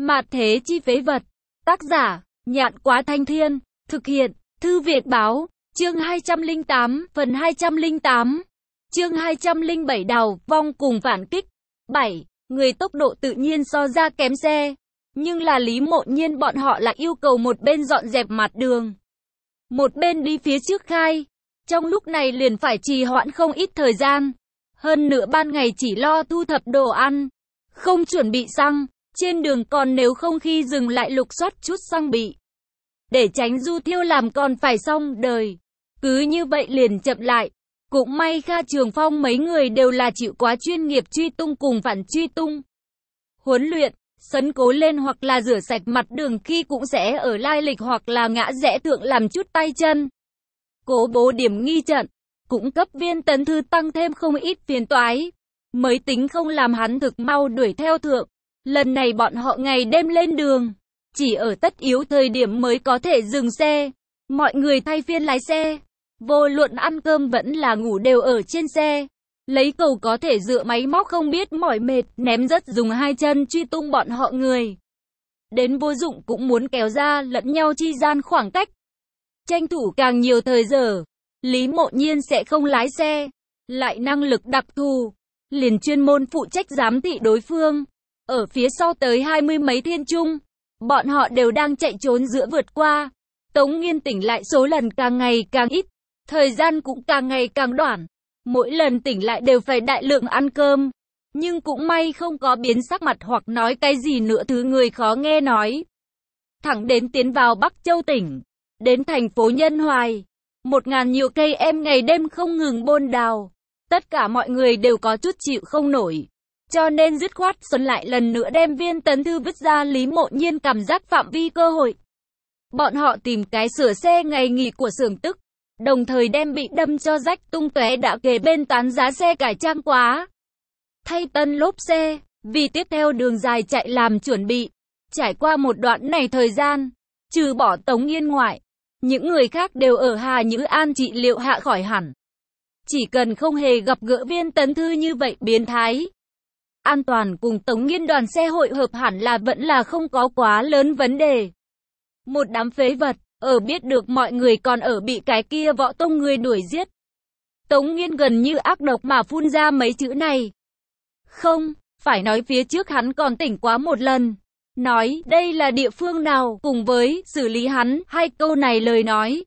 Mạt thế chi phế vật. Tác giả, Nhạn Quá Thanh Thiên. Thực hiện, Thư Việt Báo. Chương 208, phần 208. Chương 207 đào vong cùng phản kích. 7. Người tốc độ tự nhiên so ra kém xe. Nhưng là Lý Mộ Nhiên bọn họ lại yêu cầu một bên dọn dẹp mặt đường, một bên đi phía trước khai. Trong lúc này liền phải trì hoãn không ít thời gian. Hơn nữa ban ngày chỉ lo thu thập đồ ăn, không chuẩn bị xăng. Trên đường còn nếu không khi dừng lại lục soát chút xăng bị, để tránh du thiêu làm còn phải xong đời. Cứ như vậy liền chậm lại. Cũng may Kha Trường Phong mấy người đều là chịu quá chuyên nghiệp truy tung cùng phản truy tung. Huấn luyện, sấn cố lên hoặc là rửa sạch mặt đường khi cũng sẽ ở lai lịch hoặc là ngã rẽ thượng làm chút tay chân. Cố bố điểm nghi trận, cũng cấp Viên Tấn Thư tăng thêm không ít phiền toái. Mới tính không làm hắn thực mau đuổi theo thượng. Lần này bọn họ ngày đêm lên đường, chỉ ở tất yếu thời điểm mới có thể dừng xe. Mọi người thay phiên lái xe, vô luận ăn cơm vẫn là ngủ đều ở trên xe. Lấy cầu có thể dựa máy móc không biết mỏi mệt, ném rất dùng hai chân truy tung bọn họ người. Đến vô dụng cũng muốn kéo ra lẫn nhau chi gian khoảng cách. Tranh thủ càng nhiều thời giờ, Lý Mộ Nhiên sẽ không lái xe, lại năng lực đặc thù, liền chuyên môn phụ trách giám thị đối phương. Ở phía sau tới 20 mấy thiên trung, bọn họ đều đang chạy trốn giữa vượt qua. Tống Nghiên tỉnh lại số lần càng ngày càng ít, thời gian cũng càng ngày càng đoạn. Mỗi lần tỉnh lại đều phải đại lượng ăn cơm, nhưng cũng may không có biến sắc mặt hoặc nói cái gì nữa thứ người khó nghe nói. Thẳng đến tiến vào Bắc Châu tỉnh, đến thành phố Nhân Hoài, 1000 nhiều cây em ngày đêm không ngừng bôn đào. Tất cả mọi người đều có chút chịu không nổi, cho nên dứt khoát xuân lại lần nữa đem Viên Tấn Thư vứt ra Lý Mộ Nhiên cảm giác phạm vi cơ hội. Bọn họ tìm cái sửa xe ngày nghỉ của xưởng tức, đồng thời đem bị đâm cho rách tung tóe đã kề bên tán giá xe cải trang quá, thay tân lốp xe, vì tiếp theo đường dài chạy làm chuẩn bị. Trải qua một đoạn này thời gian, trừ bỏ Tống Nghiên ngoại, những người khác đều ở Hà Nhữ An trị liệu hạ khỏi hẳn. Chỉ cần không hề gặp gỡ Viên Tấn Thư như vậy biến thái, an toàn cùng Tống Nghiên đoàn xe hội hợp hẳn là vẫn là không có quá lớn vấn đề. Một đám phế vật, ở biết được mọi người còn ở bị cái kia võ tông người đuổi giết. Tống Nghiên gần như ác độc mà phun ra mấy chữ này. Không, phải nói phía trước hắn còn tỉnh quá một lần. Nói đây là địa phương nào cùng với xử lý hắn hai câu này lời nói.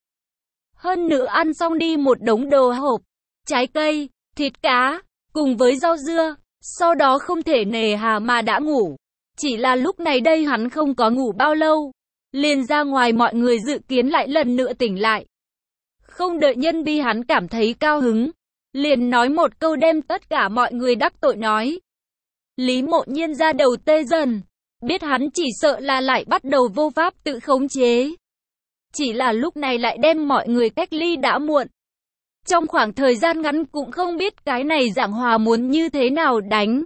Hơn nữa ăn xong đi một đống đồ hộp, trái cây, thịt cá, cùng với rau dưa. Sau đó không thể nề hà mà đã ngủ. Chỉ là lúc này đây hắn không có ngủ bao lâu, liền ra ngoài mọi người dự kiến lại lần nữa tỉnh lại. Không đợi nhân bi hắn cảm thấy cao hứng, liền nói một câu đem tất cả mọi người đắc tội nói. Lý Mộ Nhiên ra đầu tê dần, biết hắn chỉ sợ là lại bắt đầu vô pháp tự khống chế. Chỉ là lúc này lại đem mọi người cách ly đã muộn. Trong khoảng thời gian ngắn cũng không biết cái này giảng hòa muốn như thế nào đánh.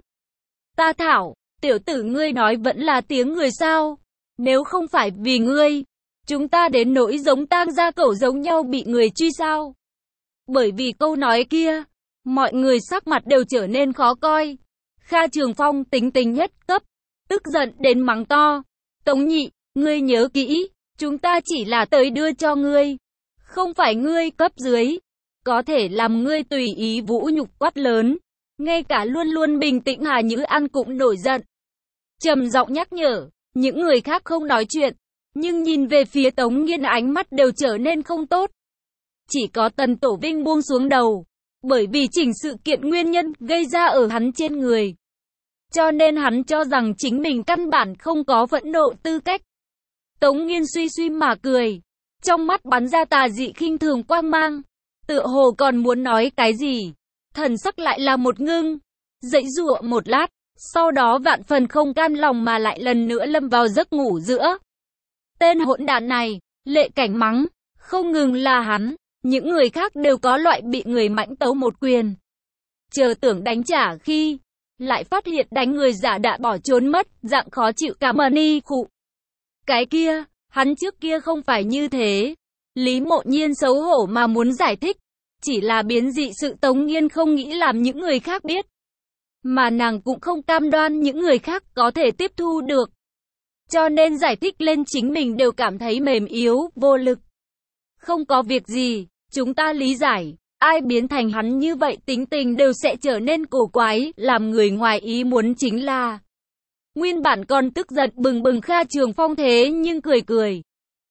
Ta thảo, tiểu tử ngươi nói vẫn là tiếng người sao? Nếu không phải vì ngươi, chúng ta đến nỗi giống tang gia cẩu giống nhau bị người truy sao? Bởi vì câu nói kia, mọi người sắc mặt đều trở nên khó coi. Kha Trường Phong tính tình nhất cấp, tức giận đến mắng to. Tống Nhị, ngươi nhớ kỹ, chúng ta chỉ là tới đưa cho ngươi, không phải ngươi cấp dưới. Có thể làm ngươi tùy ý vũ nhục quát lớn. Ngay cả luôn luôn bình tĩnh Hà Nhữ An cũng nổi giận, trầm giọng nhắc nhở. Những người khác không nói chuyện, nhưng nhìn về phía Tống Nghiên ánh mắt đều trở nên không tốt. Chỉ có Tần Tổ Vinh buông xuống đầu, bởi vì chỉnh sự kiện nguyên nhân gây ra ở hắn trên người. Cho nên hắn cho rằng chính mình căn bản không có phẫn nộ tư cách. Tống Nghiên suy suy mà cười, trong mắt bắn ra tà dị khinh thường quang mang. Tựa hồ còn muốn nói cái gì, thần sắc lại là một ngưng, giãy giụa một lát, sau đó vạn phần không cam lòng mà lại lần nữa lâm vào giấc ngủ giữa. Tên hỗn đản này, Lệ Cảnh mắng, không ngừng là hắn, những người khác đều có loại bị người mãnh tấu một quyền. Chờ tưởng đánh trả khi, lại phát hiện đánh người giả đã bỏ trốn mất, dạng khó chịu cảm ơn y khụ. Cái kia, hắn trước kia không phải như thế. Lý Mộ Nhiên xấu hổ mà muốn giải thích, chỉ là biến dị sự Tống Nghiên không nghĩ làm những người khác biết, mà nàng cũng không cam đoan những người khác có thể tiếp thu được. cho nên giải thích lên chính mình đều cảm thấy mềm yếu, vô lực. Không có việc gì, chúng ta lý giải. Ai biến thành hắn như vậy tính tình đều sẽ trở nên cổ quái, làm người ngoài ý muốn chính là. Nguyên bản còn tức giận bừng bừng Kha Trường Phong thế nhưng cười cười.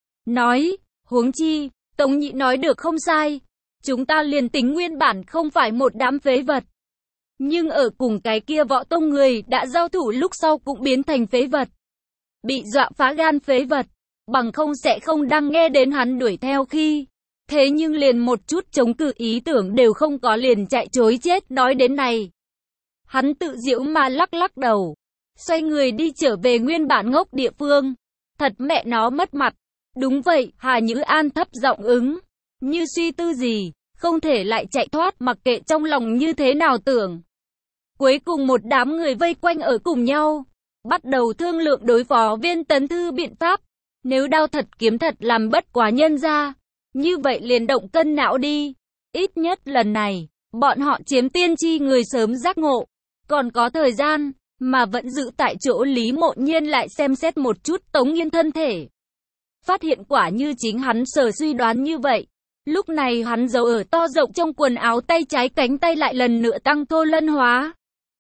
Nói, huống chi, Tống Nhị nói được không sai. Chúng ta liền tính nguyên bản không phải một đám phế vật. Nhưng ở cùng cái kia võ tông người đã giao thủ lúc sau cũng biến thành phế vật. Bị dọa phá gan phế vật. Bằng không sẽ không đang nghe đến hắn đuổi theo khi. Thế nhưng liền một chút chống cự ý tưởng đều không có liền chạy chối chết nói đến này. Hắn tự giễu mà lắc lắc đầu. Xoay người đi trở về nguyên bản ngốc địa phương. Thật mẹ nó mất mặt. Đúng vậy, Hà Nhữ An thấp giọng ứng. Như suy tư gì, không thể lại chạy thoát mặc kệ trong lòng như thế nào tưởng. Cuối cùng một đám người vây quanh ở cùng nhau. Bắt đầu thương lượng đối phó Viên Tấn Thư biện pháp. Nếu đao thật kiếm thật làm bất quá nhân ra. Như vậy liền động cân não đi. Ít nhất lần này, bọn họ chiếm tiên tri người sớm giác ngộ. Còn có thời gian, mà vẫn giữ tại chỗ Lý Mộ Nhiên lại xem xét một chút Tống Nghiên thân thể. Phát hiện quả như chính hắn sở suy đoán như vậy. Lúc này hắn giấu ở to rộng trong quần áo tay trái cánh tay lại lần nữa tăng thô lân hóa.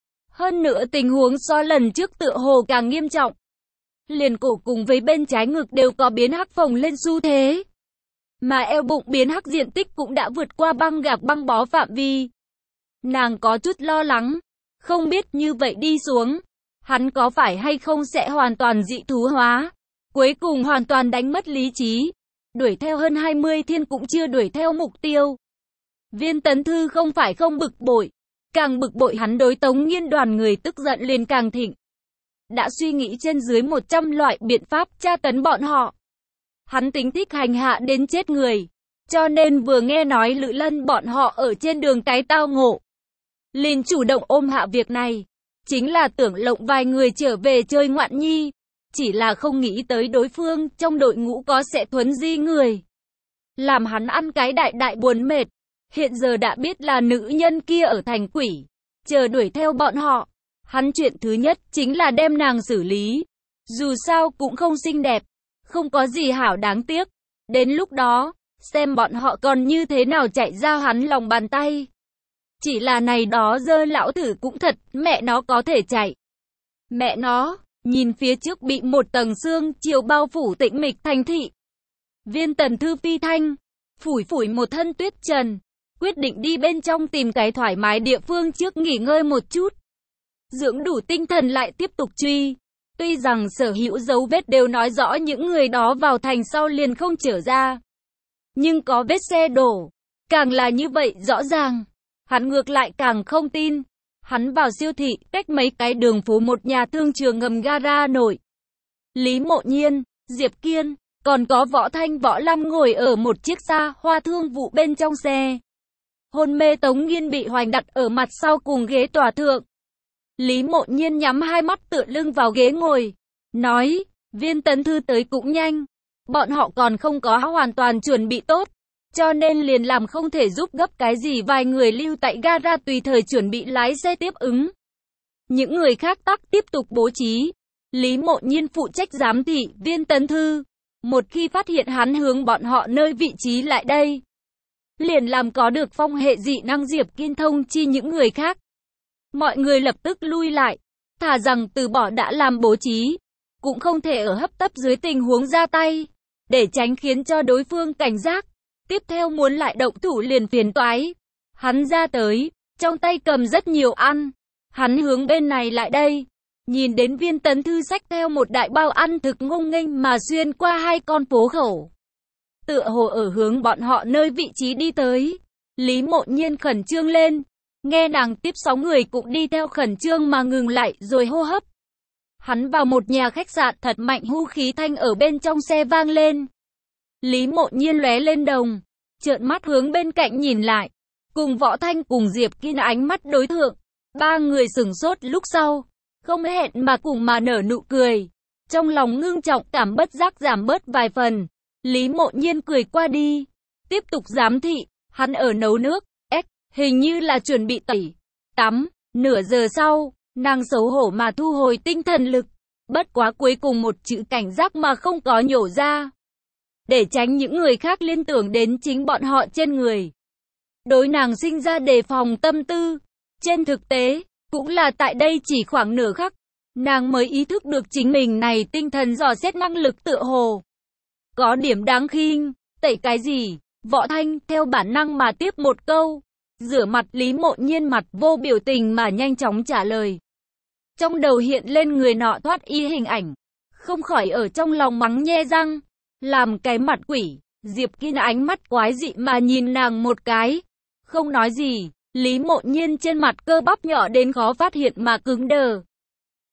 Hơn nữa tình huống so lần trước tựa hồ càng nghiêm trọng. Liền cổ cùng với bên trái ngực đều có biến hắc phồng lên xu thế. Mà eo bụng biến hắc diện tích cũng đã vượt qua băng gạc băng bó phạm vi. Nàng có chút lo lắng. Không biết như vậy đi xuống, hắn có phải hay không sẽ hoàn toàn dị thú hóa. Cuối cùng hoàn toàn đánh mất lý trí. Đuổi theo hơn 20 thiên cũng chưa đuổi theo mục tiêu. Viên Tấn Thư không phải không bực bội. Càng bực bội hắn đối Tống Nghiên đoàn người tức giận liền càng thịnh. Đã suy nghĩ trên dưới 100 loại biện pháp tra tấn bọn họ. Hắn tính thích hành hạ đến chết người. Cho nên vừa nghe nói Lữ Lân bọn họ ở trên đường cái tao ngộ. Liền chủ động ôm hạ việc này. Chính là tưởng lộng vài người trở về chơi ngoạn nhi. Chỉ là không nghĩ tới đối phương trong đội ngũ có sẽ thuấn di người. Làm hắn ăn cái đại buồn mệt. Hiện giờ đã biết là nữ nhân kia ở thành quỷ. Chờ đuổi theo bọn họ. Hắn chuyện thứ nhất chính là đem nàng xử lý. Dù sao cũng không xinh đẹp. Không có gì hảo đáng tiếc. Đến lúc đó, xem bọn họ còn như thế nào chạy ra hắn lòng bàn tay. Chỉ là này đó dơ lão tử cũng thật, mẹ nó có thể chạy. Mẹ nó, nhìn phía trước bị một tầng sương chiều bao phủ tĩnh mịch thành thị. Viên Tấn Thư phi thanh, phủi một thân tuyết trần, quyết định đi bên trong tìm cái thoải mái địa phương trước nghỉ ngơi một chút. Dưỡng đủ tinh thần lại tiếp tục truy. Tuy rằng sở hữu dấu vết đều nói rõ những người đó vào thành sau liền không trở ra. Nhưng có vết xe đổ, càng là như vậy rõ ràng. Hắn ngược lại càng không tin. Hắn vào siêu thị, cách mấy cái đường phố một nhà thương trường ngầm gara nổi. Lý Mộ Nhiên, Diệp Kiên, còn có Võ Thanh Võ Lâm ngồi ở một chiếc xa hoa thương vụ bên trong xe. Hôn mê Tống Nghiên bị hoành đặt ở mặt sau cùng ghế tòa thượng. Lý Mộ Nhiên nhắm hai mắt tựa lưng vào ghế ngồi. Nói, Viên Tấn Thư tới cũng nhanh. Bọn họ còn không có hoàn toàn chuẩn bị tốt. Cho nên liền làm không thể giúp gấp cái gì, vài người lưu tại gara tùy thời chuẩn bị lái xe tiếp ứng. Những người khác tắc tiếp tục bố trí. Lý Mộ Nhiên phụ trách giám thị Viên Tấn Thư. Một khi phát hiện hắn hướng bọn họ nơi vị trí lại đây, liền làm có được phong hệ dị năng Diệp Kiên thông chi những người khác. Mọi người lập tức lui lại, thà rằng từ bỏ đã làm bố trí, cũng không thể ở hấp tấp dưới tình huống ra tay, để tránh khiến cho đối phương cảnh giác. Tiếp theo muốn lại động thủ liền phiền toái. Hắn ra tới, trong tay cầm rất nhiều ăn. Hắn hướng bên này lại đây. Nhìn đến Viên Tấn Thư xách theo một đại bao ăn thực ngông nghênh mà xuyên qua hai con phố khẩu. Tựa hồ ở hướng bọn họ nơi vị trí đi tới. Lý Mộ Nhiên khẩn trương lên. Nghe nàng tiếp 6 người cũng đi theo khẩn trương mà ngừng lại rồi hô hấp. Hắn vào một nhà khách sạn, thật mạnh hú khí thanh ở bên trong xe vang lên. Lý Mộ Nhiên lóe lên đồng, trợn mắt hướng bên cạnh nhìn lại. Cùng Võ Thanh cùng Diệp Kiên ánh mắt đối thượng. Ba người sửng sốt lúc sau, không hẹn mà cùng mà nở nụ cười. Trong lòng ngưng trọng cảm bất giác giảm bớt vài phần. Lý Mộ Nhiên cười qua đi. Tiếp tục giám thị, hắn ở nấu nước. Hình như là chuẩn bị tẩy tắm. Nửa giờ sau, nàng xấu hổ mà thu hồi tinh thần lực. Bất quá cuối cùng một chữ cảnh giác mà không có nhổ ra. Để tránh những người khác liên tưởng đến chính bọn họ trên người. Đối nàng sinh ra đề phòng tâm tư. Trên thực tế, cũng là tại đây chỉ khoảng nửa khắc, nàng mới ý thức được chính mình này tinh thần dò xét năng lực tựa hồ. Có điểm đáng khinh, tẩy cái gì? Võ Thanh theo bản năng mà tiếp một câu. Rửa mặt Lý Mộ Nhiên mặt vô biểu tình mà nhanh chóng trả lời. Trong đầu hiện lên người nọ thoát y hình ảnh. Không khỏi ở trong lòng mắng nhe răng. Làm cái mặt quỷ. Diệp Kiên ánh mắt quái dị mà nhìn nàng một cái. Không nói gì. Lý Mộ Nhiên trên mặt cơ bắp nhỏ đến khó phát hiện mà cứng đờ.